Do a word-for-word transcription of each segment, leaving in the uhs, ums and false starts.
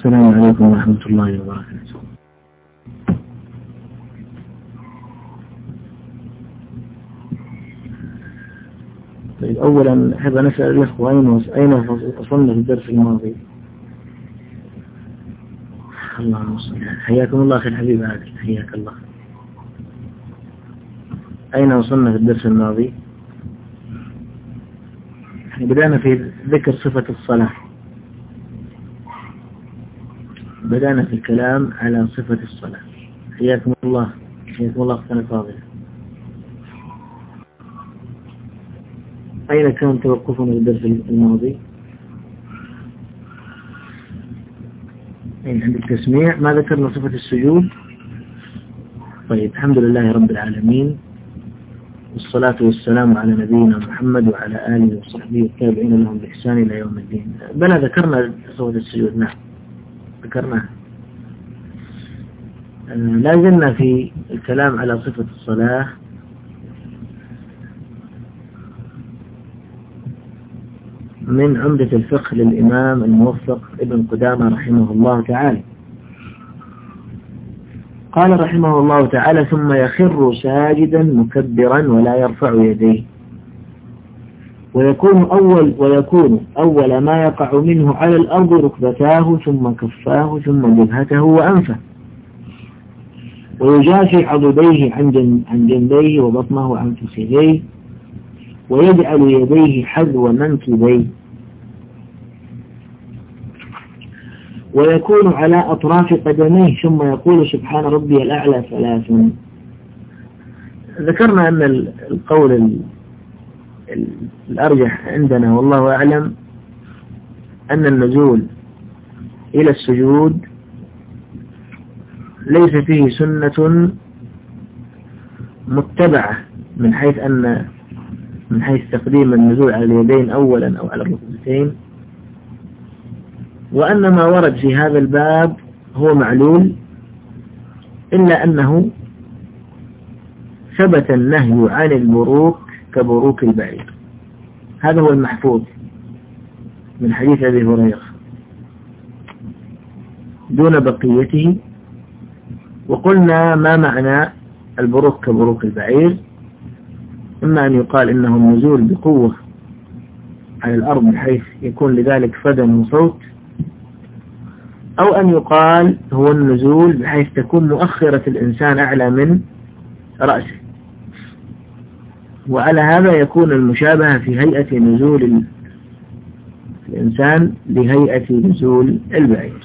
السلام عليكم ورحمة الله وبركاته. طيب، أولا أحب أن أسأل الأخوة أين وصلنا في الدرس الماضي؟ الله المستعان. حياكم الله أخي الحبيب عادل، حياك الله. أين وصلنا في الدرس الماضي؟ بدأنا في ذكر صفة الصلاة، بدأنا في الكلام على صفة الصلاة. حياكم الله، حياكم الله أختنا فاضلة. أين كان توقفنا في الدرس الماضي؟ عند التسميع. ما ذكرنا صفة السجود. طيب، الحمد لله رب العالمين، والصلاة والسلام على نبينا محمد وعلى آله وصحبه والتابعين لهم بإحسان إلى يوم الدين. بلى ذكرنا صفة السجود، نعم ذكرناها. لا زلنا في الكلام على صفة الصلاة. من عمدة الفقه للإمام الموفق ابن قدامة رحمه الله تعالى. قال رحمه الله تعالى: ثم يخر ساجدا مكبرا ولا يرفع يديه، ويكون أول ويكون أول ما يقع منه على الأرض ركبتاه ثم كفاه ثم جبهته وأنفه، ويجافي عضديه عن جنبيه وبطنه عن فخذيه، ويجعل يديه حذو منكبيه، ويكون على أطراف قدميه، ثم يقول سبحان ربي الأعلى ثلاثا. ذكرنا أن القول الأرجح عندنا والله أعلم أن النزول إلى السجود ليس فيه سنة متبعة من حيث أن من حيث تقديم النزول على اليدين أولا أو على الركبتين، وأن ما ورد في هذا الباب هو معلول، إلا أنه ثبت النهي عن البروك كبروك البعير. هذا هو المحفوظ من حديث أبي هريرة دون بقيته. وقلنا ما معنى البروك كبروك البعير؟ إما أن يقال إنه النزول بقوة على الأرض بحيث يكون لذلك فدا وصوت، أو أن يقال هو النزول بحيث تكون مؤخرة الإنسان أعلى من رأسه. وعلى هذا يكون المشابهة في هيئة نزول الإنسان لهيئة نزول البعير.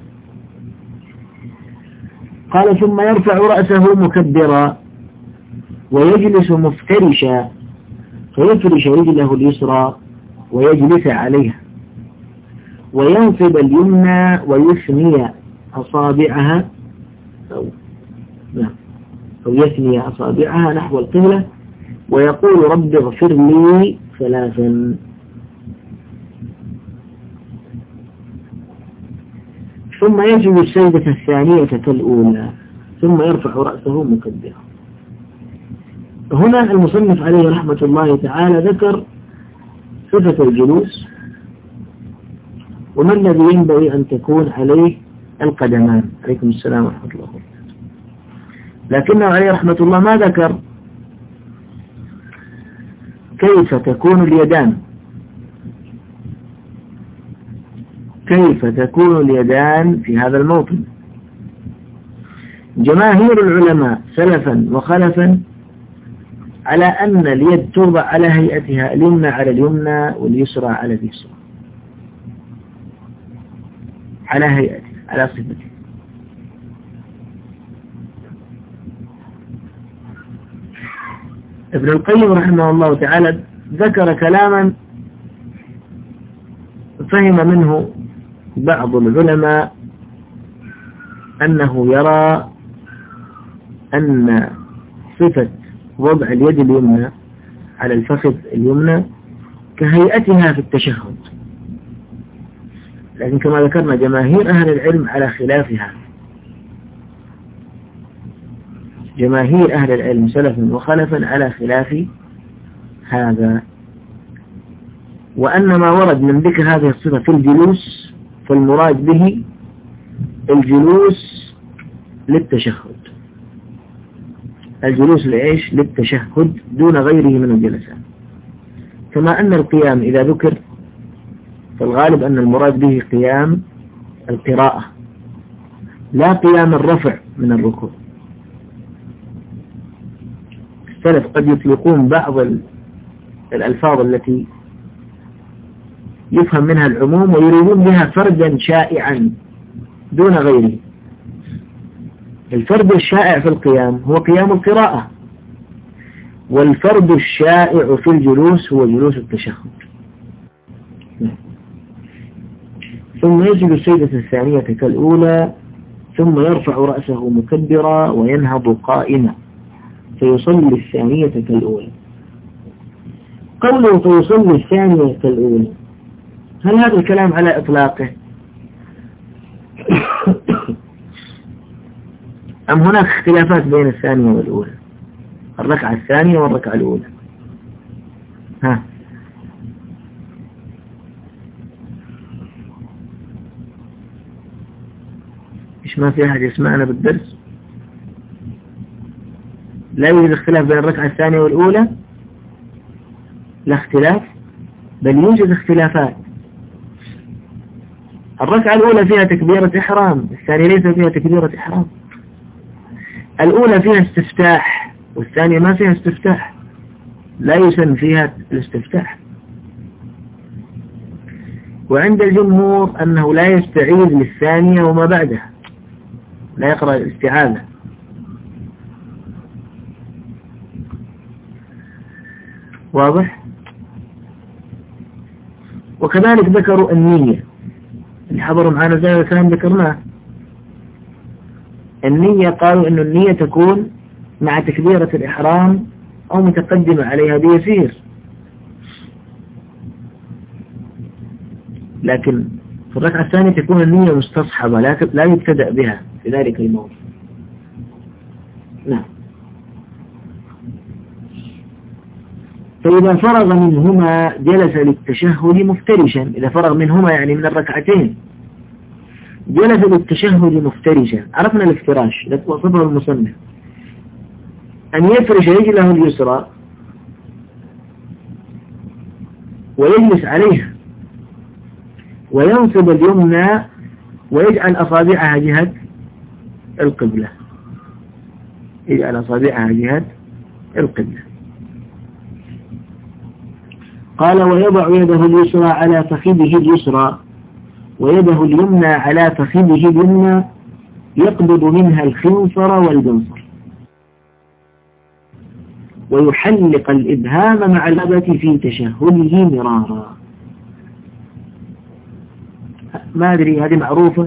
قال: ثم يرفع رأسه مكبرا ويجلس مفترشا، فيفرش رجله اليسرى ويجلس عليها، وينصب اليمنى ويثني أصابعها أو, أو يثني أصابعها نحو القبلة، ويقول رب اغفر لي ثلاثا. ثم يجب السجدة الثانية كالأولى، ثم يرفع رأسه مكبرا. هنا المصنف عليه رحمة الله تعالى ذكر صفة الجلوس وما الذي ينبغي أن تكون عليه القدمان. عليكم السلام ورحمة الله وبركاته. لكنه عليه رحمة الله ما ذكر كيف تكون اليدان، كيف تكون اليدان في هذا الموطن. جماهير العلماء سلفا وخلفا على أن اليد توضع على هيئتها، اليمنى على اليمنى واليسرى على اليسرى، على هيئتها على صفتها. ابن القيم رحمه الله تعالى ذكر كلاما فهم منه بعض العلماء أنه يرى أن صفة وضع اليد اليمنى على الفخذ اليمنى كهيئتها في التشهد، لكن كما ذكرنا جماهير أهل العلم على خلافها. جماهير أهل العلم سلفا وخلفا على خلاف هذا، وأن ما ورد من ذكر هذه الصفة في الجلوس فالمراد به الجلوس للتشهد، الجلوس لإيش؟ للتشهد دون غيره من الجلسات. كما أن القيام إذا ذكر فالغالب أن المراد به قيام القراءة لا قيام الرفع من الركوع. السلف قد يطلقون بعض الألفاظ التي يفهم منها العموم ويريدون بها فردا شائعا دون غيره. الفرد الشائع في القيام هو قيام القراءة، والفرد الشائع في الجلوس هو جلوس التشهد. ثم يجب السجدة الثانية كالأولى، ثم يرفع رأسه مكبرا وينهض قائما فيصلي الثانية كالأولى. قوله فيصلي الثانية كالأولى، هل هذا الكلام على إطلاقه أم هناك اختلافات بين الثانية والأولى؟ الركعة الثانية والركعة الأولى، ها إيش ما في أحد يسمعنا بالدرس؟ لا يوجد اختلاف بين الركعة الثانية والأولى؟ لا اختلاف، بل يوجد اختلافات. الركعة الأولى فيها تكبيرة إحرام، الثانية ليس فيها تكبيرة إحرام. الأولى فيها استفتاح والثانية ما فيها استفتاح، لا يسن فيها الاستفتاح. وعند الجمهور أنه لا يستعيذ للثانية وما بعدها، لا يقرأ الاستعاذة. واضح؟ وكذلك ذكروا النية، اللي حضروا معنا زي الكلام ذكرناه. النية قالوا أن النية تكون مع تكبيرة الإحرام أو متقدمة عليها بيسير، لكن في الركعة الثانية تكون النية مستصحبة لا يبتدأ بها في ذلك الموضع. نعم. فإذا فرغ منهما جلس للتشهد مفترشا، إذا فرغ منهما يعني من الركعتين جلس للتشهد مفترشا. عرفنا الافتراش وصفه المصنف أن يفرش رجله اليسرى ويجلس عليها وينصب اليمنى ويجعل أصابعها جهة القبلة، يجعل أصابعها جهة القبلة. قال ويضع يده اليسرى على فخذه اليسرى ويده اليمنى على فخذه اليمنى يقبض منها الخنصر والبنصر ويحلق الإبهام مع الأبة في تشهده مرارا. ما أدري هذه معروفة؟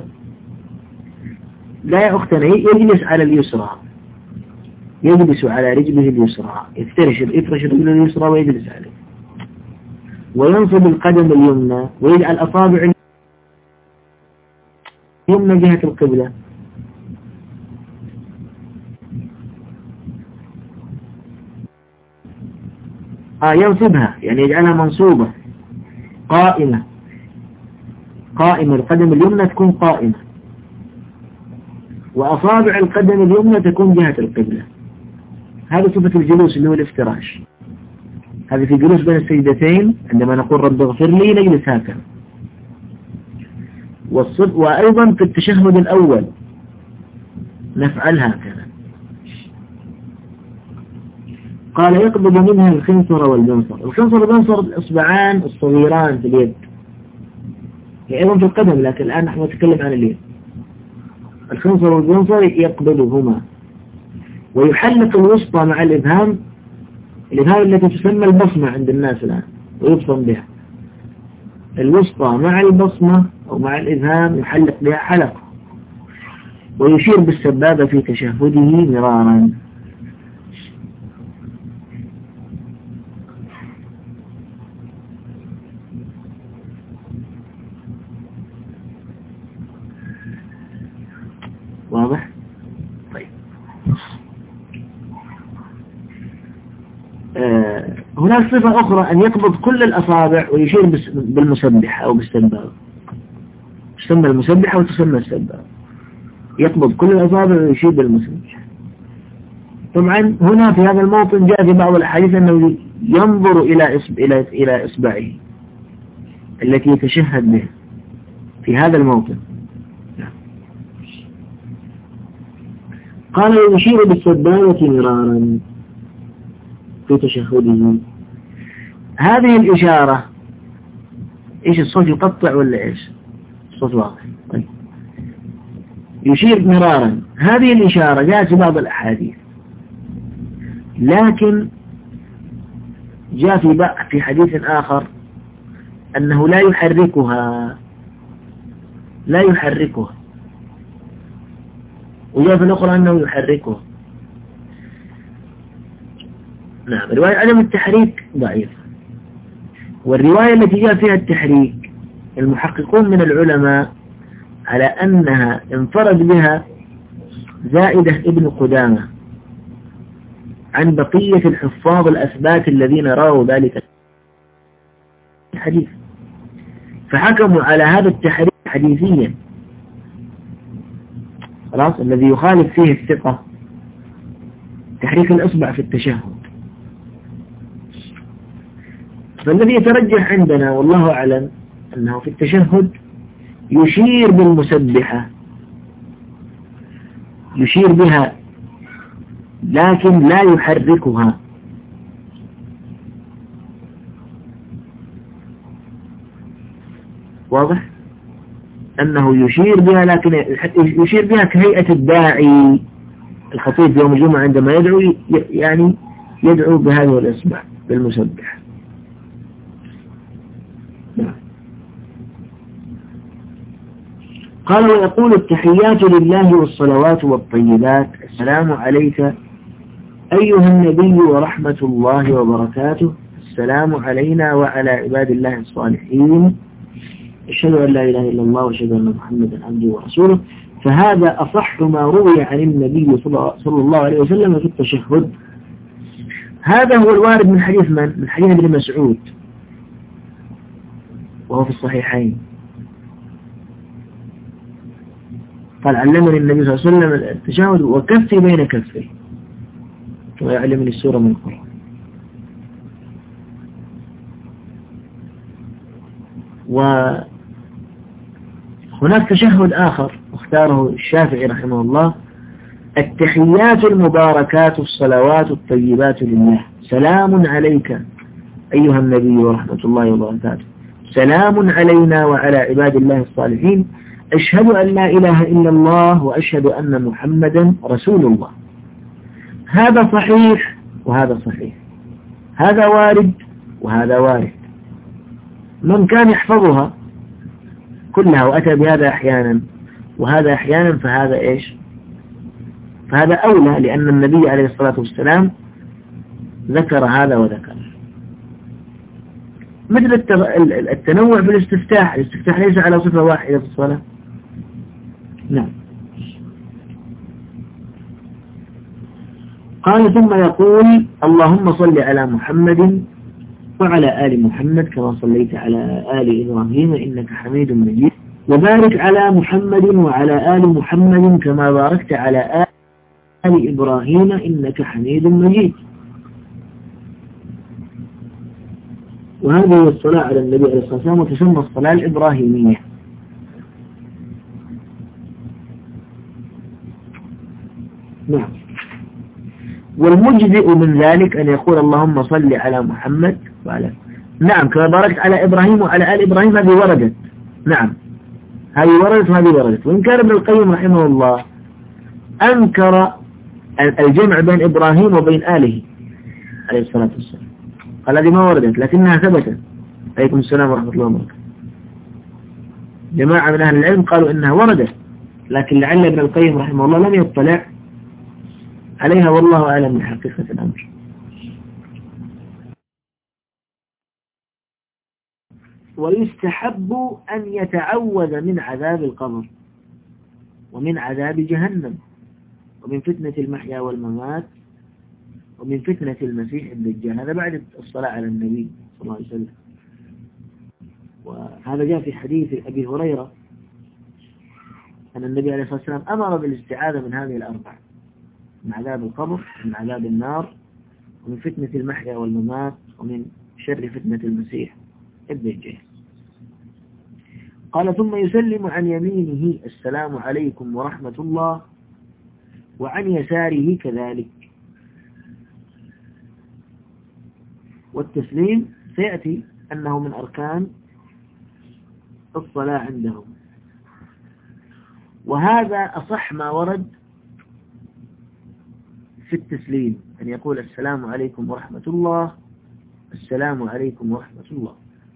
لا يا أختنا، يجلس على اليسرى، يجلس على رجله اليسرى، يفترش يفرش رجله اليسرى ويجلس عليه، وينصب القدم اليمنى ويجعل أصابع اليمنى جهة القبلة. آه ينصبها يعني يجعلها منصوبة قائمة، قائمة القدم اليمنى تكون قائمة وأصابع القدم اليمنى تكون جهة القبلة. هذا صفة الجلوس اللي هو الافتراش. هذا في جلوس بين السجدتين عندما نقول رب اغفر لي نجلس هكذا. وأيضا في التشهد الأول نفعل هكذا. قال يقبض منها الخنصر والبنصر. الخنصر والبنصر الإصبعان الصغيران في اليد، أيضا في القدم، لكن الآن نحن نتكلم عن اليد. الخنصر والبنصر يقبضهما ويحلق الوسطى مع الإبهام، الإبهام التي تسمى البصمة عند الناس الآن ويبصم بها، الوسطى مع البصمة أو مع الإبهام يحلق بها حلقة ويشير بالسبابة في تشهده مرارا. واضح؟ طيب. آه هناك صفة أخرى أن يقبض كل الأصابع ويشير بالمسبح أو بالسبابة. تسمى المسبح أو تسمى السبابة. يقبض كل الأصابع ويشير بالمسبحة. طبعا هنا في هذا الموطن جاء في بعض الأحاديث أنه ينظر إلى إصب... إلى إلى إصبعه التي يتشهد بها في هذا الموطن. قال يشير بالسبابة مرارا في تشهده. هذه الإشارة إيش الصوت يقطع ولا إيش؟ الصوت واضح. طيب. يشير مرارا، هذه الإشارة جاءت في بعض الأحاديث، لكن جاء في في حديث آخر أنه لا يحركها لا يحركها وجاء في الأخرى أنه يحركها. نعم، رواية عدم التحريك ضعيفة، والرواية التي جاء فيها التحريك المحققون من العلماء على أنها انفرد بها زائدة ابن قدامة عن بقية الحفاظ الأثبات الذين رأوا ذلك الحديث، فحكموا على هذا التحريك حديثيا، خلاص، الذي يخالف فيه الثقة تحريك الإصبع في التشهد. فالذي يترجح عندنا والله أعلم أنه في التشهد يشير بالمسبحة، يشير بها لكن لا يحركها. واضح؟ أنه يشير بها لكن يشير بها كهيئة الداعي الخطيب يوم الجمعة عندما يدعو، يعني يدعو بهذه الإصبع بالمسبح. قال ويقول التحيات لله والصلوات والطيبات السلام عليك أيها النبي ورحمة الله وبركاته، السلام علينا وعلى عباد الله الصالحين، أشهد أن لا إله إلا الله وأشهد أن محمدا عبده ورسوله. فهذا أصح ما روي عن النبي صلى الله عليه وسلم في التشهد. هذا هو الوارد من حديث من؟ من حديث ابن مسعود وهو في الصحيحين، قال علمني النبي صلى الله عليه وسلم التشهد وكفي بين كفيه ويعلمني السورة من القرآن. وهناك تشهد آخر اختاره الشافعي رحمه الله: التحيات المباركات الصلوات الطيبات لله، سلام عليك أيها النبي ورحمة الله وبركاته، سلام علينا وعلى عباد الله الصالحين، أشهد أن لا إله إلا الله وأشهد أن محمدا رسول الله. هذا صحيح وهذا صحيح، هذا وارد وهذا وارد. من كان يحفظها كلها وأتى بهذا أحيانا وهذا أحيانا فهذا إيش؟ فهذا أولى، لأن النبي عليه الصلاة والسلام ذكر هذا وذكر. مثل التنوع في الاستفتاح، الاستفتاح ليس على صفة واحدة في الصلاة. نعم. قال ثم يقول اللهم صل على محمد وعلى آل محمد كما صليت على آل إبراهيم إنك حميد مجيد، وبارك على محمد وعلى آل محمد كما باركت على آل إبراهيم إنك حميد مجيد. وهذه هي الصلاة على النبي عليه الصلاة والسلام، وتسمى الصلاة الإبراهيمية. نعم. والمجزئ من ذلك أن يقول اللهم صل على محمد وعلى نعم كما باركت على إبراهيم وعلى آل إبراهيم، هذه وردت. نعم، هذه وردت وهذه وردت. وإن كان ابن القيم رحمه الله أنكر الجمع بين إبراهيم وبين آله عليه الصلاة والسلام، قال هذه ما وردت لكنها ثبتت. عليكم السلام ورحمة الله وبركاته. جماعة من أهل العلم قالوا إنها وردت، لكن لعل ابن القيم رحمه الله لم يطلع عليها، والله أعلم من حقيقة الأمر. ويستحب أن يتعوذ من عذاب القبر ومن عذاب جهنم ومن فتنة المحيا والممات ومن فتنة المسيح الدجال. هذا بعد الصلاة على النبي صلى الله عليه وسلم. وهذا جاء في حديث أبي هريرة أن النبي عليه الصلاة والسلام أمر بالاستعاذة من هذه الأربع: من عذاب القبر، من عذاب النار، ومن فتنة المحيا والممات، ومن شر فتنة المسيح الدجال. قال: ثم يسلم عن يمينه: السلام عليكم ورحمة الله، وعن يساره كذلك. والتسليم سيأتي أنه من أركان الصلاة عندهم، وهذا أصح ما ورد في التسليم، أن يقول: السلام عليكم ورحمة الله، السلام عليكم ورحمة الله.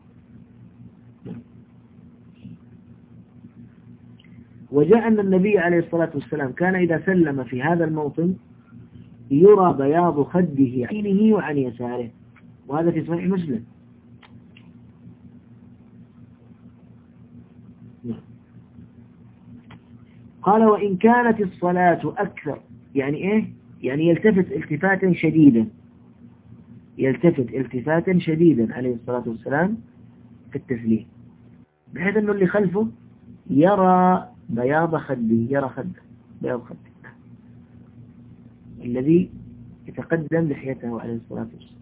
وجاء أن النبي عليه الصلاة والسلام كان إذا سلم في هذا الموطن يرى بياض خده عينه وعن يساره، وهذا في صحيح مسلم. قال: وإن كانت الصلاة أكثر، يعني إيه؟ يعني يلتفت التفاتا شديدا، يلتفت التفاتا شديدا عليه الصلاة والسلام في التسليم، بحيث أنه اللي خلفه يرى بياض خده، يرى خده، بياض خده الذي يتقدم لحيته عليه الصلاة والسلام.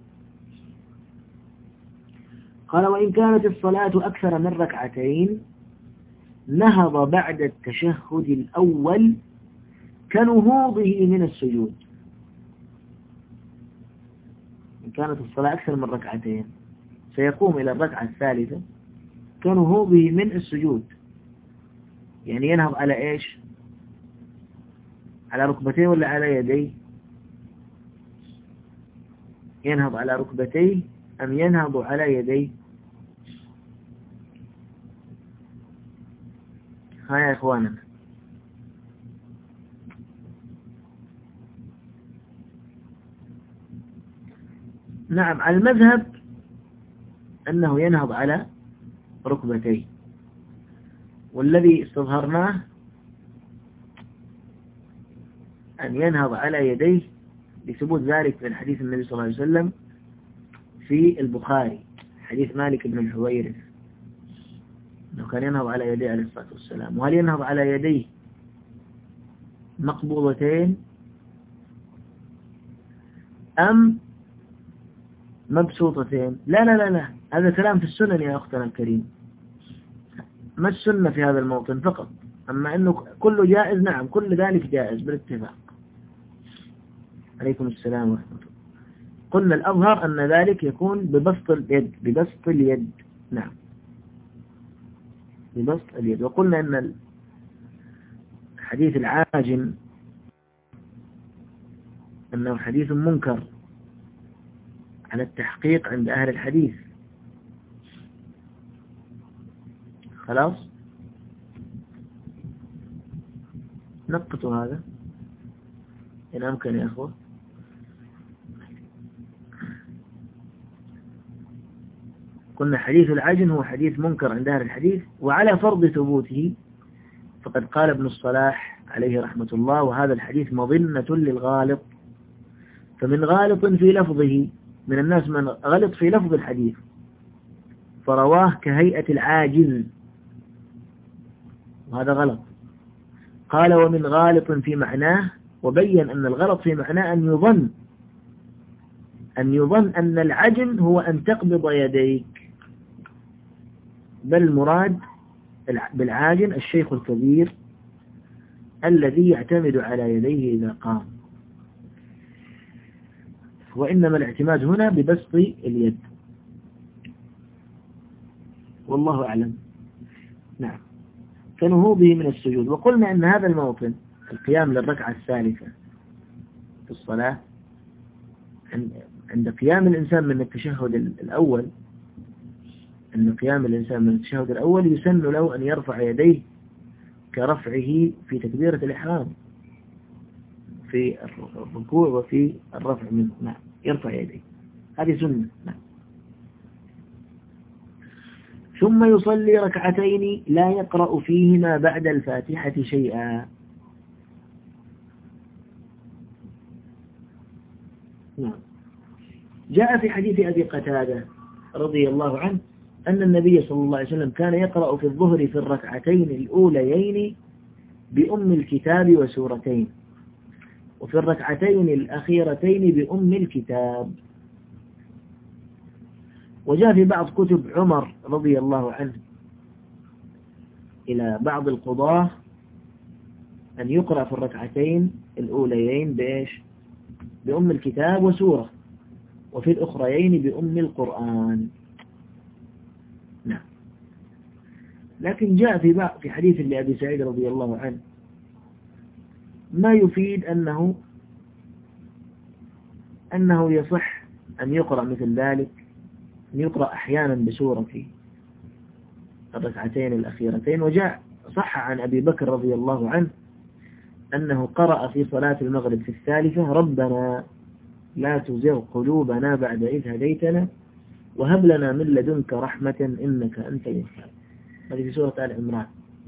قال: وإن كانت الصلاة أكثر من ركعتين نهض بعد التشهد الأول كنهوضه من السجود. إن كانت الصلاة أكثر من ركعتين سيقوم إلى الركعة الثالثة كنهوضه من السجود، يعني ينهض على إيش؟ على ركبتيه ولا على يديه؟ ينهض على ركبتيه أم ينهض على يديه؟ ها يا إخواننا، نعم، على المذهب أنه ينهض على ركبتيه، والذي استظهرناه أن ينهض على يديه لثبوت ذلك من حديث النبي صلى الله عليه وسلم في البخاري، حديث مالك بن الحويرث، أنه كان ينهض على يديه عليه الصلاة والسلام. وهل ينهض على يديه مقبوضتين أم مبسوطتين؟ لا لا لا لا، هذا كلام في السنن يا أختنا الكريم، ما السنة في هذا الموطن فقط، أما أنه كله جائز، نعم كل ذلك جائز بالاتفاق. عليكم السلام ورحمة الله. قلنا الأظهر أن ذلك يكون ببسط اليد، ببسط اليد، نعم ببسط اليد. وقلنا أن حديث العاجن أنه حديث منكر على التحقيق عند أهل الحديث. خلاص نقطوا هذا إن أمكن يا أخوة. قلنا حديث العجن هو حديث منكر عند أهل الحديث، وعلى فرض ثبوته فقد قال ابن الصلاح عليه رحمة الله: وهذا الحديث مظنة للغالط، فمن غالط في لفظه، من الناس من غلط في لفظ الحديث فرواه كهيئة العاجز، وهذا غلط. قال: ومن غالط في معناه، وبين أن الغلط في معناه أن يظن أن يظن أن العجن هو أن تقبض يديك، بل المراد بالعاجن الشيخ الكبير الذي يعتمد على يديه إذا قام، وإنما الاعتماد هنا ببسط اليد، والله أعلم. نعم، كنهوضه من السجود. وقلنا أن هذا الموطن القيام للركعة الثالثة في الصلاة، عند قيام الإنسان من التشهد الأول، أن قيام الإنسان من التشهد الأول يسن له أن يرفع يديه كرفعه في تكبيرة الإحرام في الركوع وفي الرفع منه، نعم يرفع يديه، هذه سنة. نعم. ثم يصلي ركعتين لا يقرأ فيهما بعد الفاتحة شيئا. نعم. جاء في حديث أبي قتادة رضي الله عنه أن النبي صلى الله عليه وسلم كان يقرأ في الظهر في الركعتين الأوليين بأم الكتاب وسورتين، وفي الركعتين الأخيرتين بأم الكتاب. وجاء في بعض كتب عمر رضي الله عنه إلى بعض القضاة أن يقرأ في الركعتين الأوليين بإيش؟ بأم الكتاب وسورة، وفي الأخريين بأم القرآن. نعم. لكن جاء في بعض في حديث لأبي سعيد رضي الله عنه ما يفيد أنه أنه يصح أن يقرأ مثل ذلك، أن يقرأ أحيانا بسورة في الركعتين الأخيرتين. وجاء صح عن أبي بكر رضي الله عنه أنه قرأ في صلاة المغرب في الثالثة: ربنا لا تزغ قلوبنا بعد إذ هديتنا وهب لنا من لدنك رحمة إنك أنت الوهاب. هذه في سورة آل عمران.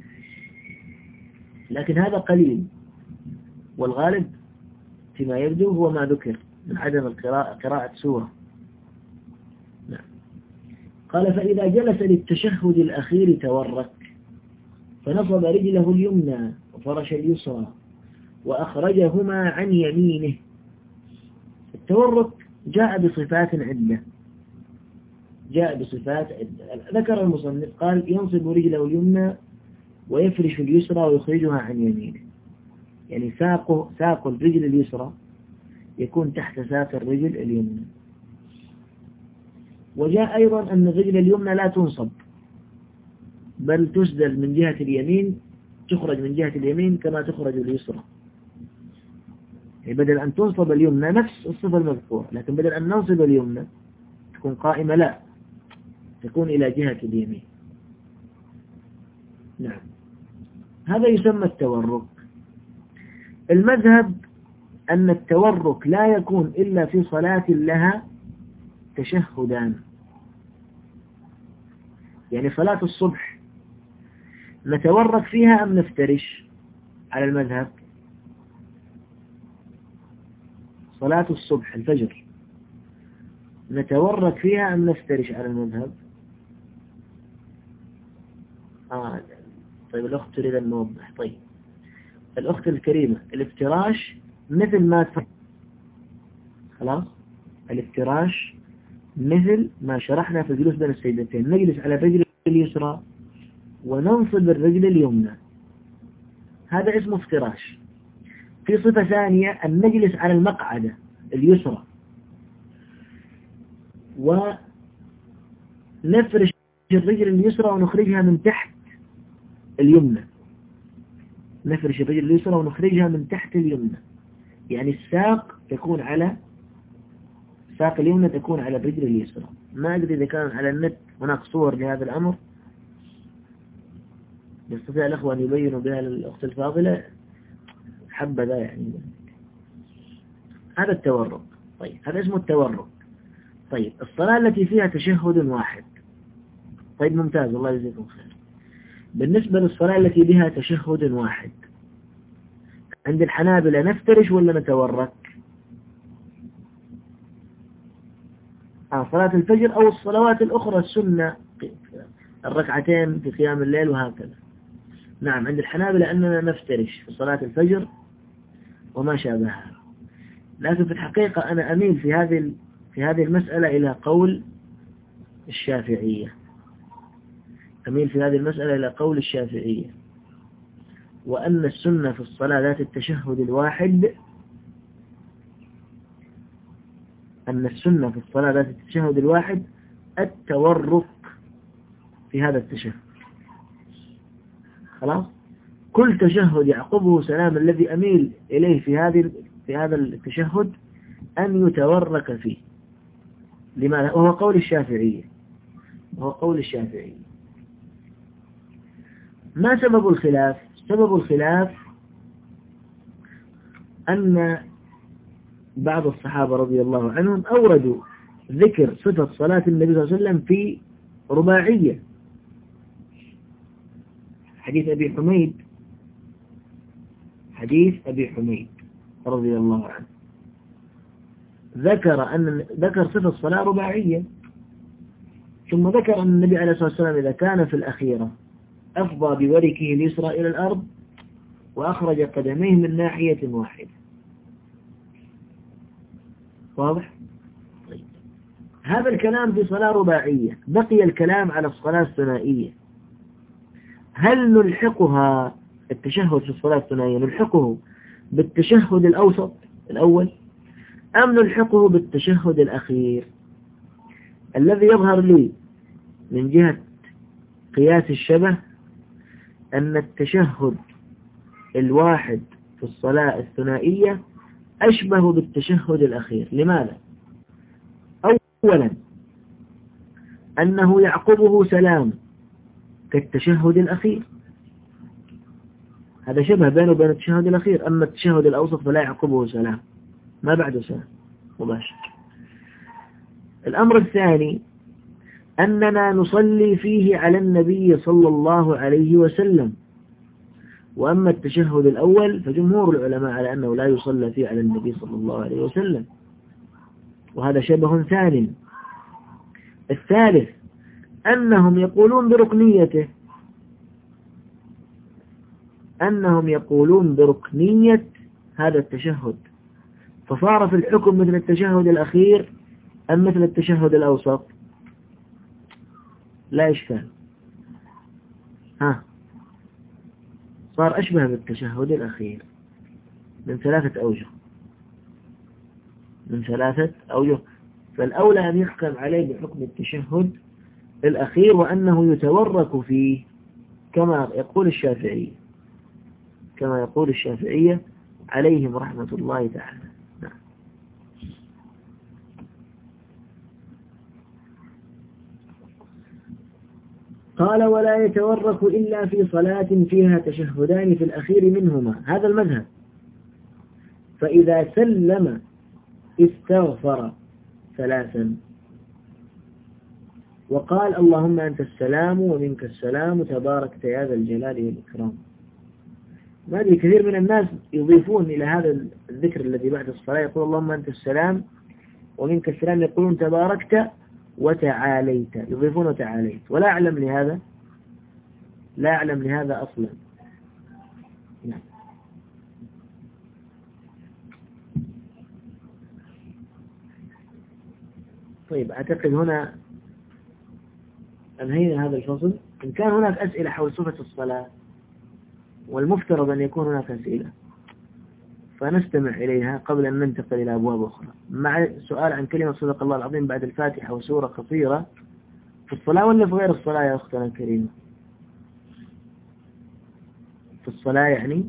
لكن هذا قليل، والغالب فيما يبدو هو ما ذكر من عدم القراءة قراءة سورة. نعم. قال: فإذا جلس للتشهد الأخير تورك، فنصب رجله اليمنى وفرش اليسرى وأخرجهما عن يمينه. التورك جاء بصفات عدة جاء بصفات عدة ذكر المصنف. قال: ينصب رجله اليمنى ويفرش اليسرى ويخرجها عن يمينه، يعني ساق ساق الرجل اليسرى يكون تحت ساق الرجل اليمنى. وجاء أيضا أن الرجل اليمنى لا تنصب، بل تسدل من جهة اليمين، تخرج من جهة اليمين كما تخرج اليسرى. يعني بدل أن تنصب اليمنى نفس الصفة المذكورة، لكن بدل أن ننصب اليمنى تكون قائمة لا، تكون إلى جهة اليمين. نعم. هذا يسمى التورك. المذهب أن التورك لا يكون إلا في صلاة لها تشهدان. يعني صلاة الصبح نتورك فيها أم نفترش؟ على المذهب صلاة الصبح الفجر نتورك فيها أم نفترش؟ على المذهب آه. طيب الأخت تريد أن نوضح. طيب الأخت الكريمة، الافتراش مثل ما تفعل. خلاص، الافتراش مثل ما شرحنا في الجلوس بين السيدتين، نجلس على الرجل اليسرى وننصب الرجل اليمنى، هذا اسمه افتراش. في صفة ثانية أن نجلس على المقعدة اليسرى ونفرش الرجل اليسرى ونخرجها من تحت اليمنى، نفرش الرجل اليسرى ونخرجها من تحت اليمنى، يعني الساق تكون على ساق اليمنى تكون على الرجل اليسرى. ما أدري إذا كان على النت هناك صور لهذا الأمر يستطيع الأخوة أن يبينوا بها للأخت الفاضلة، حبذا يعني. هذا التورك. طيب هذا اسمه التورك. طيب الصلاة التي فيها تشهد واحد، طيب ممتاز، الله يجزيكم خير. بالنسبة للصلاة التي بها تشهد واحد عند الحنابلة نفترش ولا نتورك؟ آه صلاة الفجر أو الصلوات الأخرى السنة، الركعتين في قيام الليل وهكذا. نعم، عند الحنابلة أننا نفترش في صلاة الفجر وما شابهها. لكن في الحقيقة أنا أميل في هذه في هذه المسألة إلى قول الشافعية أميل في هذه المسألة إلى قول الشافعية وأن السنة في الصلاة ذات التشهد الواحد أن السنة في الصلاة ذات التشهد الواحد التورك في هذا التشهد. خلاص، كل تشهد يعقبه سلام الذي أميل إليه في هذه في هذا التشهد أن يتورك فيه. لماذا؟ وهو قول الشافعية وهو قول الشافعية. ما سبب الخلاف؟ سبب الخلاف أن بعض الصحابة رضي الله عنهم أوردوا ذكر صفة صلاة النبي صلى الله عليه وسلم في رباعية. حديث أبي حميد حديث أبي حميد رضي الله عنه ذكر أن ذكر صفة الصلاة رباعية، ثم ذكر أن النبي عليه الصلاة والسلام إذا كان في الأخيرة أفضى بوركه اليسرى إلى الأرض وأخرج قدميه من ناحية واحدة. واضح؟ طيب. هذا الكلام في صلاة رباعية. بقي الكلام على الصلاة الثنائية. هل نلحقها التشهد في الصلاة الثنائية نلحقه بالتشهد الأوسط الأول أم نلحقه بالتشهد الأخير؟ الذي يظهر لي من جهة قياس الشبه أن التشهد الواحد في الصلاة الثنائية أشبه بالتشهد الأخير. لماذا؟ أولا أنه يعقبه سلام كالتشهد الأخير، هذا شبه بينه وبين التشهد الأخير. أما التشهد الأوسط فلا يعقبه سلام، ما بعده سلام مباشر. الأمر الثاني أننا نصلي فيه على النبي صلى الله عليه وسلم، وأما التشهد الأول فجمهور العلماء على أنه لا يصلى فيه على النبي صلى الله عليه وسلم، وهذا شبه ثاني. الثالث أنهم يقولون بركنيته، أنهم يقولون بركنية هذا التشهد، فصار في الحكم مثل التشهد الأخير أم مثل التشهد الأوسط؟ لا إشكال، ها صار أشبه بالتشهد الأخير من ثلاثة أوجه من ثلاثة أوجه فالأولى أن يحكم عليه بحكم التشهد الأخير، وأنه يتورك فيه كما يقول الشافعي كما يقول الشافعية عليهم رحمة الله تعالى. نعم. قال ولا يتورك إلا في صلاة فيها تشهدان في الأخير منهما، هذا المذهب. فإذا سلم استغفر ثلاثا وقال اللهم أنت السلام ومنك السلام تباركت يا ذا الجلال والإكرام. ما أدري كثير من الناس يضيفون إلى هذا الذكر الذي بعد الصلاة يقول اللهم أنت السلام ومنك السلام، يقولون تباركت وتعاليت، يضيفون وتعاليت، ولا أعلم لهذا لا أعلم لهذا أصلا. نعم. طيب أعتقد هنا أنهينا هذا الفصل. إن كان هناك أسئلة حول صفة الصلاة، والمفترض أن يكون هناك أسئلة، فنستمع إليها قبل أن ننتقل إلى أبواب أخرى. مع سؤال عن كلمة صدق الله العظيم بعد الفاتحة وسورة قصيرة في الصلاة ولا في غير الصلاة يا أختنا الكريمة؟ في الصلاة يعني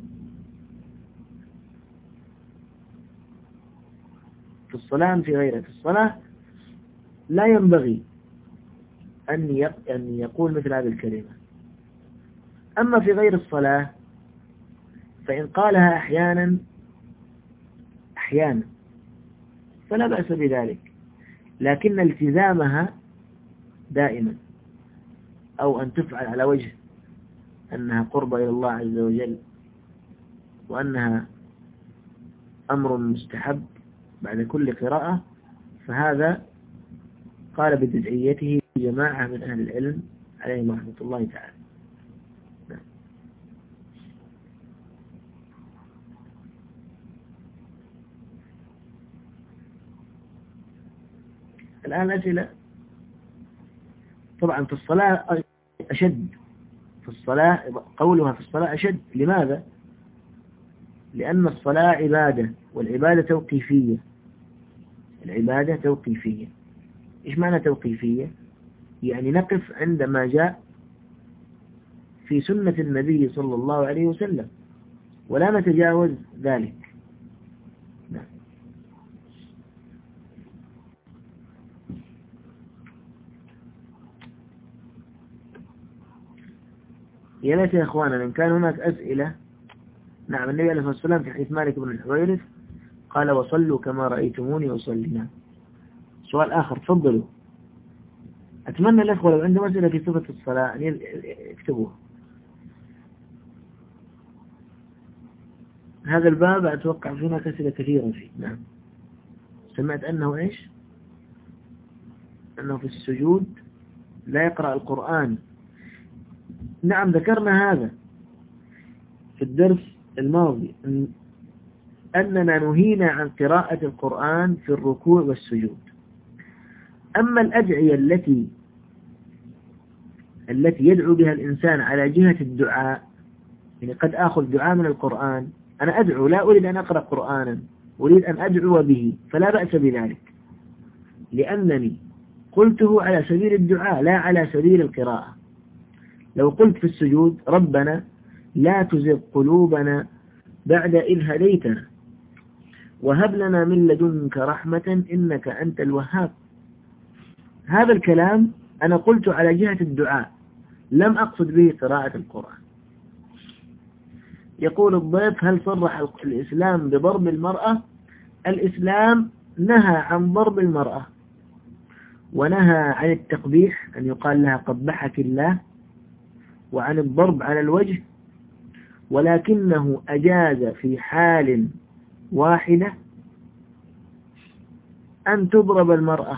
في الصلاة في غيرها. في الصلاة لا ينبغي أن أن يقول مثل هذه الكلمة. أما في غير الصلاة فإن قالها أحيانا أحيانا فلا بأس بذلك، لكن التزامها دائما أو أن تفعل على وجه أنها قربة إلى الله عز وجل وأنها أمر مستحب بعد كل قراءة، فهذا قال بدعيته جماعة من أهل العلم عليهم رحمة الله تعالى. الآن أسئلة. طبعا في الصلاة أشد، في الصلاة قولها في الصلاة أشد. لماذا؟ لأن الصلاة عبادة، والعبادة توقيفية. العبادة توقيفية. إيش معنى توقيفية؟ يعني نقف عندما جاء في سنة النبي صلى الله عليه وسلم ولا نتجاوز ذلك. نعم. يا ليت يا إخوانا إن كان هناك أسئلة. نعم. النبي عليه الصلاة والسلام في حديث مالك بن الحويرث قال وصلوا كما رأيتموني أصلي. نعم. سؤال آخر تفضلوا. أتمنى الأخوة لو عندهم أسئلة في صفة الصلاة أن يكتبوها. هذا الباب أتوقع في هناك أسئلة كثيرة فيه. نعم. سمعت أنه إيش؟ أنه في السجود لا يقرأ القرآن. نعم ذكرنا هذا في الدرس الماضي أننا نهينا عن قراءة القرآن في الركوع والسجود. أما الأدعية التي التي يدعو بها الإنسان على جهة الدعاء، يعني قد آخذ دعاء من القرآن، أنا أدعو لا أريد أن أقرأ قرآنا، أريد أن أدعو به، فلا بأس بذلك، لأنني قلته على سبيل الدعاء لا على سبيل القراءة. لو قلت في السجود ربنا لا تزغ قلوبنا بعد إذ هديتنا وهب لنا من لدنك رحمة إنك أنت الوهاب، هذا الكلام أنا قلت على جهة الدعاء، لم أقصد به قراءة القرآن. يقول الضيف: هل صرح الإسلام بضرب المرأة؟ الإسلام نهى عن ضرب المرأة، ونهى عن التقبيح، أن يقال لها قبحك الله، وعن الضرب على الوجه، ولكنه أجاز في حال واحدة أن تضرب المرأة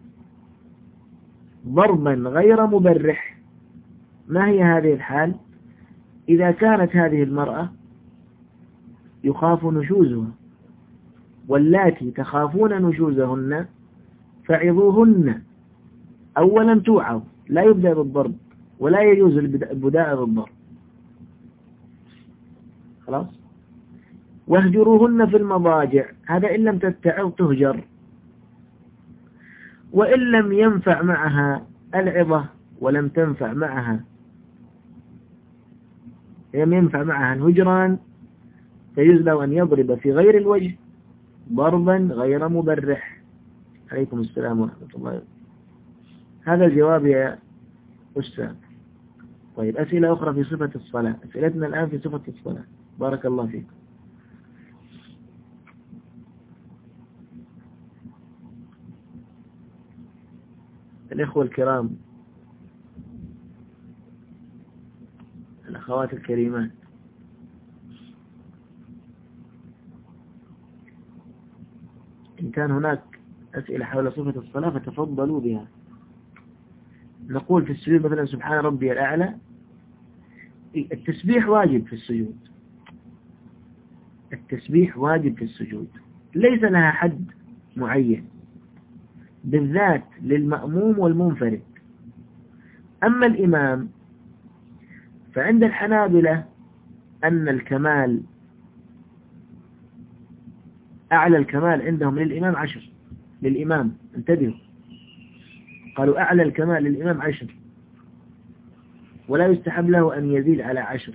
ضربا غير مبرح. ما هي هذه الحال؟ إذا كانت هذه المرأة يخاف نشوزها، واللاتي تخافون نشوزهن فعظوهن. أولا توعظ، لا يبدأ بالضرب، ولا يجوز البداء بالضرب، خلاص. واهجروهن في المضاجع، هذا إن لم تتعظ تهجر. وإن لم ينفع معها العظة ولم تنفع معها لم ينفع معها الهجران، فيجوز له أن يضرب في غير الوجه ضربا غير مبرح. عليكم السلام ورحمة الله. هذا الجواب يا أستاذ. طيب، أسئلة أخرى في صفة الصلاة. أسئلتنا الآن في صفة الصلاة. بارك الله فيكم. الإخوة الكرام، الأخوات الكريمات، إن كان هناك أسئلة حول صفة الصلاة فتفضلوا بها. نقول في السجود مثلا سبحان ربي الأعلى، التسبيح واجب في السجود، التسبيح واجب في السجود، ليس لها حد معين، بالذات للمأموم والمنفرد. أما الإمام فعند الحنابلة أن الكمال، أعلى الكمال عندهم للإمام عشر، للإمام، انتبهوا، قالوا أعلى الكمال للإمام عشر، ولا يستحب له أن يزيد على عشر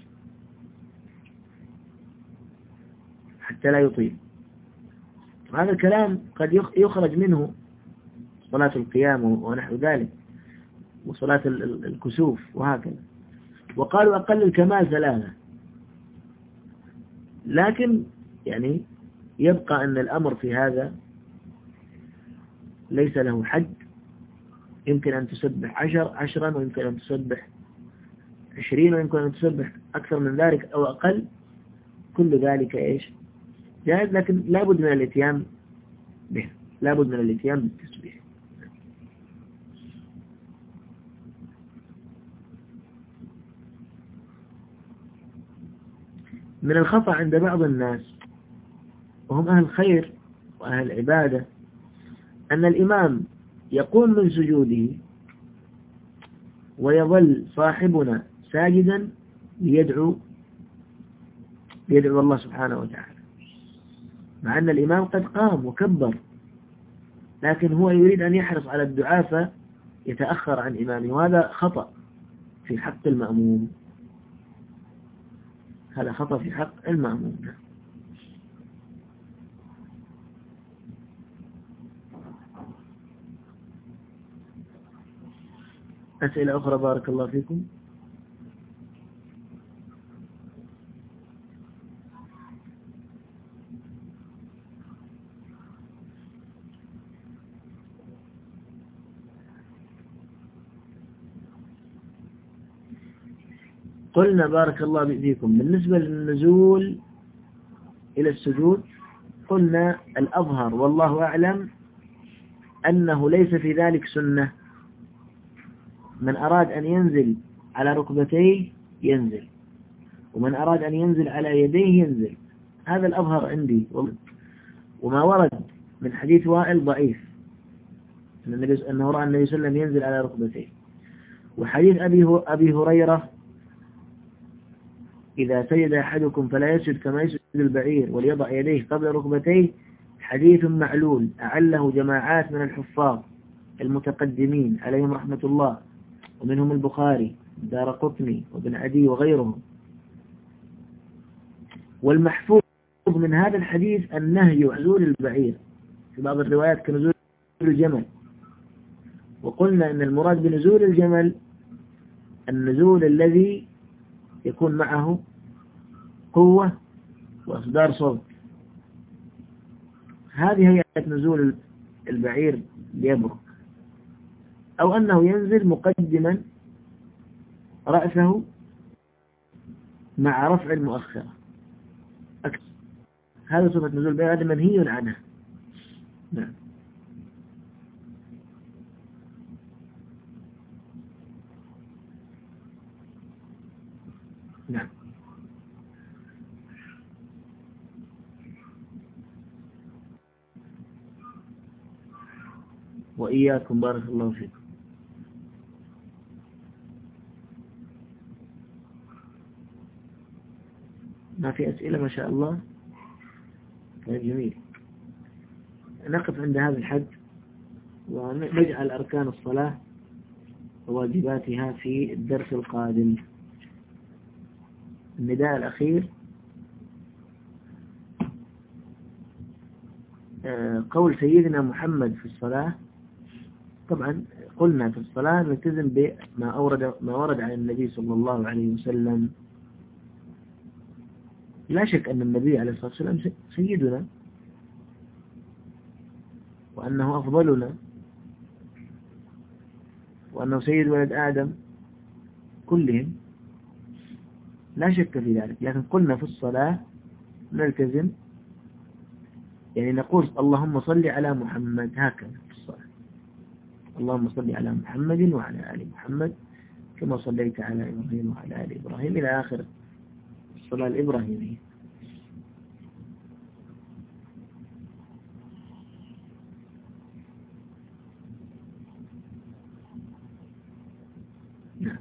حتى لا يطيل. هذا الكلام قد يخرج منه صلاة القيام ونحو ذلك، وصلاة الكسوف وهكذا. وقالوا أقل الكمال ثلاثة، لكن يعني يبقى أن الأمر في هذا ليس له حد، يمكن أن تسبح عشر عشرا، ويمكن أن تسبح عشرين، ويمكن أن تسبح أكثر من ذلك أو أقل، كل ذلك إيش جائز، لكن لابد من الاتيان به، لابد من الاتيان بالتسبيح. من الخطأ عند بعض الناس وهم أهل الخير وأهل العبادة أن الإمام يقوم من سجوده ويظل صاحبنا ساجدا ليدعو ليدعو الله سبحانه وتعالى، مع أن الإمام قد قام وكبر، لكن هو يريد أن يحرص على الدعاء فيتأخر عن إمامه، وهذا خطأ في حق المأموم، هذا خطأ في حق المأموم. أسئلة أخرى بارك الله فيكم. قلنا بارك الله فيكم بالنسبة للنزول إلى السجود، قلنا الأظهر والله أعلم أنه ليس في ذلك سنة. من أراد أن ينزل على ركبتيه ينزل، ومن أراد أن ينزل على يديه ينزل. هذا الأظهر عندي. وما ورد من حديث وائل ضعيف أنه رأى النبي صلى الله عليه وسلم ينزل على ركبتيه. وحديث أبي أبي هريرة إذا سجد أحدكم فلا يسجد كما يسجد البعير وليضع يديه قبل ركبتيه حديث معلول أعله جماعات من الحفاظ المتقدمين عليهم رحمة الله، ومنهم البخاري دارقطني وابن عدي وغيرهم. والمحفوظ من هذا الحديث النهي عن نزول البعير، في بعض الروايات كنزول الجمل. وقلنا أن المراد بنزول الجمل النزول الذي يكون معه قوة وإصدار صوت. هذه هي نزول البعير ليبرك، أو أنه ينزل مقدما رأسه مع رفع المؤخرة. هذا صفة نزول البعير، هذا منهي عنها. نعم. نعم. وإياكم بارك الله فيكم. ما في أسئلة ما شاء الله. جميل. نقف عند هذا الحد ونجعل أركان الصلاة وواجباتها في الدرس القادم. النداء الأخير قول سيدنا محمد في الصلاة. طبعا قلنا في الصلاة نلتزم بما أورد ما ورد عن النبي صلى الله عليه وسلم. لا شك أن النبي عليه الصلاة والسلام سيدنا وأنه أفضلنا وأنه سيد ولد آدم كلهم، لا شك في ذلك. لكن قلنا في الصلاة نلتزم، يعني نقول اللهم صل على محمد، هكذا في الصلاة. اللهم صل على محمد وعلى آل محمد كما صليت على إبراهيم وعلى آل إبراهيم إلى آخر الصلاة الإبراهيمية. نعم.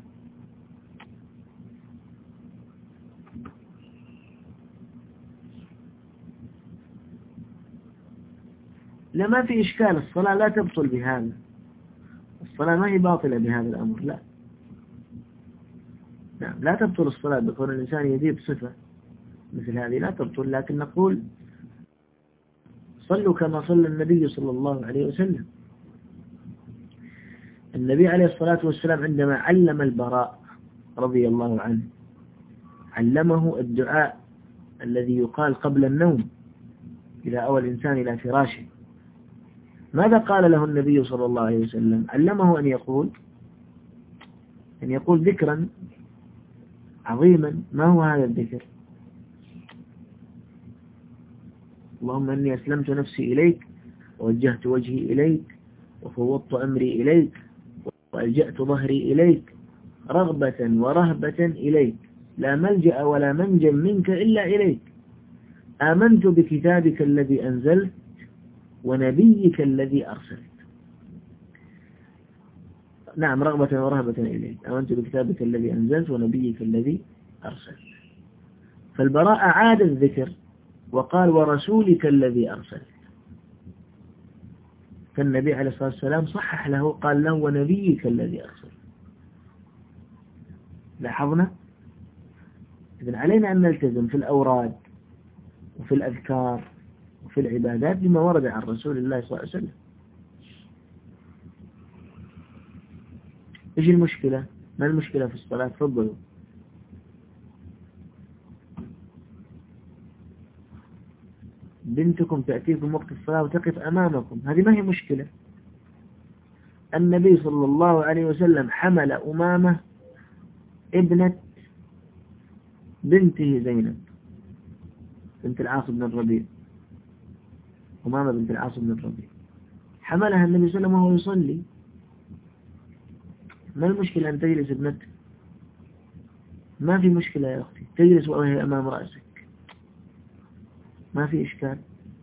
لا، ما في إشكال. الصلاة لا تبطل بهذا. الصلاة ما هي باطلة بهذا الأمر، لا. نعم، لا تبطل الصلاة بكون الإنسان يجيب صفة مثل هذه، لا تبطل. لكن نقول صلوا كما صلى النبي صلى الله عليه وسلم. النبي عليه الصلاة والسلام عندما علم البراء رضي الله عنه علمه الدعاء الذي يقال قبل النوم إذا أوى الإنسان إلى فراشه. ماذا قال له النبي صلى الله عليه وسلم؟ علمه أن يقول أن يقول ذكرا عظيما. ما هو هذا الذكر؟ اللهم أني أسلمت نفسي إليك ووجهت وجهي إليك وفوضت أمري إليك وألجأت ظهري إليك رغبة ورهبة إليك، لا ملجأ ولا منجا منك إلا إليك، آمنت بكتابك الذي أنزلت ونبيك الذي أرسلت. نعم، رغبة ورهبة إليك، آمنت بكتابك الذي أنزلت ونبيك الذي أرسلت. فالبراء عاد الذكر وقال ورسولك الذي أرسلت. فالنبي عليه الصلاة والسلام صحح له، قال له ونبيك الذي أرسلت. لاحظنا؟ إذن علينا أن نلتزم في الأوراد وفي الأذكار وفي العبادات بما ورد عن رسول الله صلى الله عليه وسلم. إيش المشكلة؟ ما المشكلة في الصلاة؟ تفضلوا. بنتكم تأتيكم وقت الصلاة وتقف أمامكم، هذه ما هي مشكلة. النبي صلى الله عليه وسلم حمل أمامة ابنة بنته زينب بنت العاص بن الربيع، أمامة بنت العاص بن الربيع، حملها النبي صلى الله عليه وسلم وهو يصلي. ما المشكلة أن تجلس ابنتك؟ ما في مشكلة يا أختي، تجلس وهي أمام رأسك، ما في إشكال.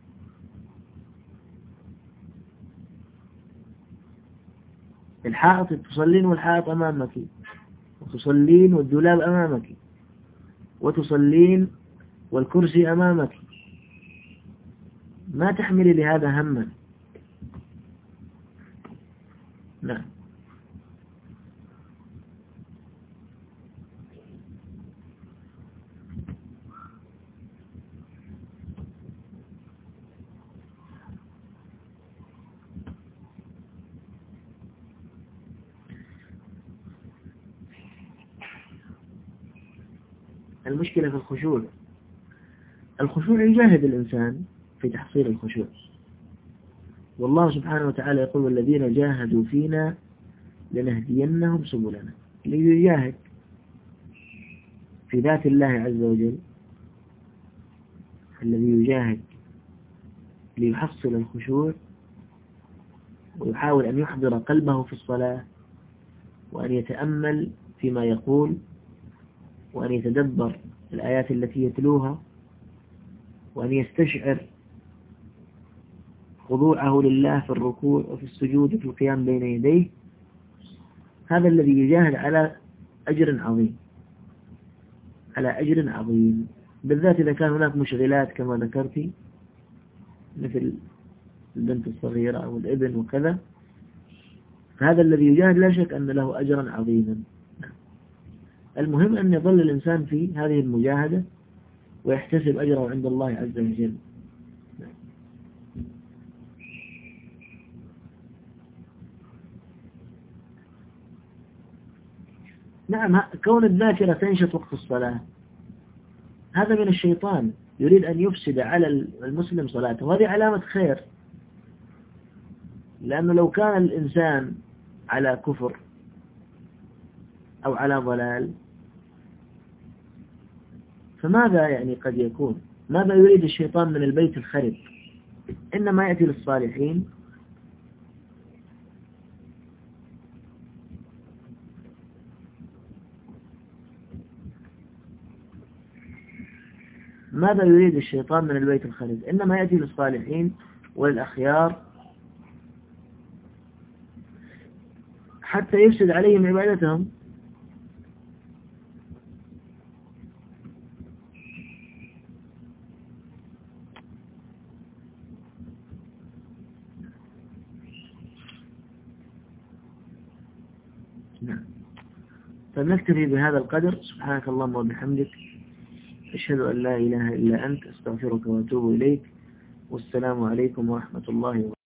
الحائط تصلين والحائط أمامك، وتصلين والدولاب أمامك، وتصلين والكرسي أمامك، ما تحملي لهذا هما. نعم. المشكلة في الخشوع. الخشوع يجاهد الإنسان في تحصيل الخشوع، والله سبحانه وتعالى يقول والذين جاهدوا فينا لنهدينهم سبلنا. ليجاهد في ذات الله عز وجل، الذي يجاهد ليحصل الخشوع ويحاول أن يحضر قلبه في الصلاة، وأن يتأمل فيما يقول، وأن يتدبر الآيات التي يتلوها، وأن يستشعر خضوعه لله في الركوع وفي السجود وفي القيام بين يديه. هذا الذي يجاهد على أجر عظيم، على أجر عظيم، بالذات إذا كان هناك مشغلات كما ذكرتي مثل البنت الصغيرة أو الابن وكذا، فهذا الذي يجاهد لا شك أن له أجرا عظيما. المهم أن يظل الإنسان في هذه المجاهدة ويحتسب أجره عند الله عز وجل. نعم، كون الذاكرة تنشط وقت الصلاة هذا من الشيطان، يريد أن يفسد على المسلم صلاته، وهذه علامة خير، لأنه لو كان الإنسان على كفر أو على ضلال فماذا يعني قد يكون؟ ماذا يريد الشيطان من البيت الخرب؟ إنما يأتي للصالحين ماذا يريد الشيطان من البيت الخرب؟ إنما يأتي للصالحين وللأخيار حتى يفسد عليهم عبادتهم. نعم. فنكتفي بهذا القدر. سبحانك اللهم وبحمدك، أشهد أن لا إله إلا أنت، أستغفرك وأتوب إليك، والسلام عليكم ورحمة الله وبركاته.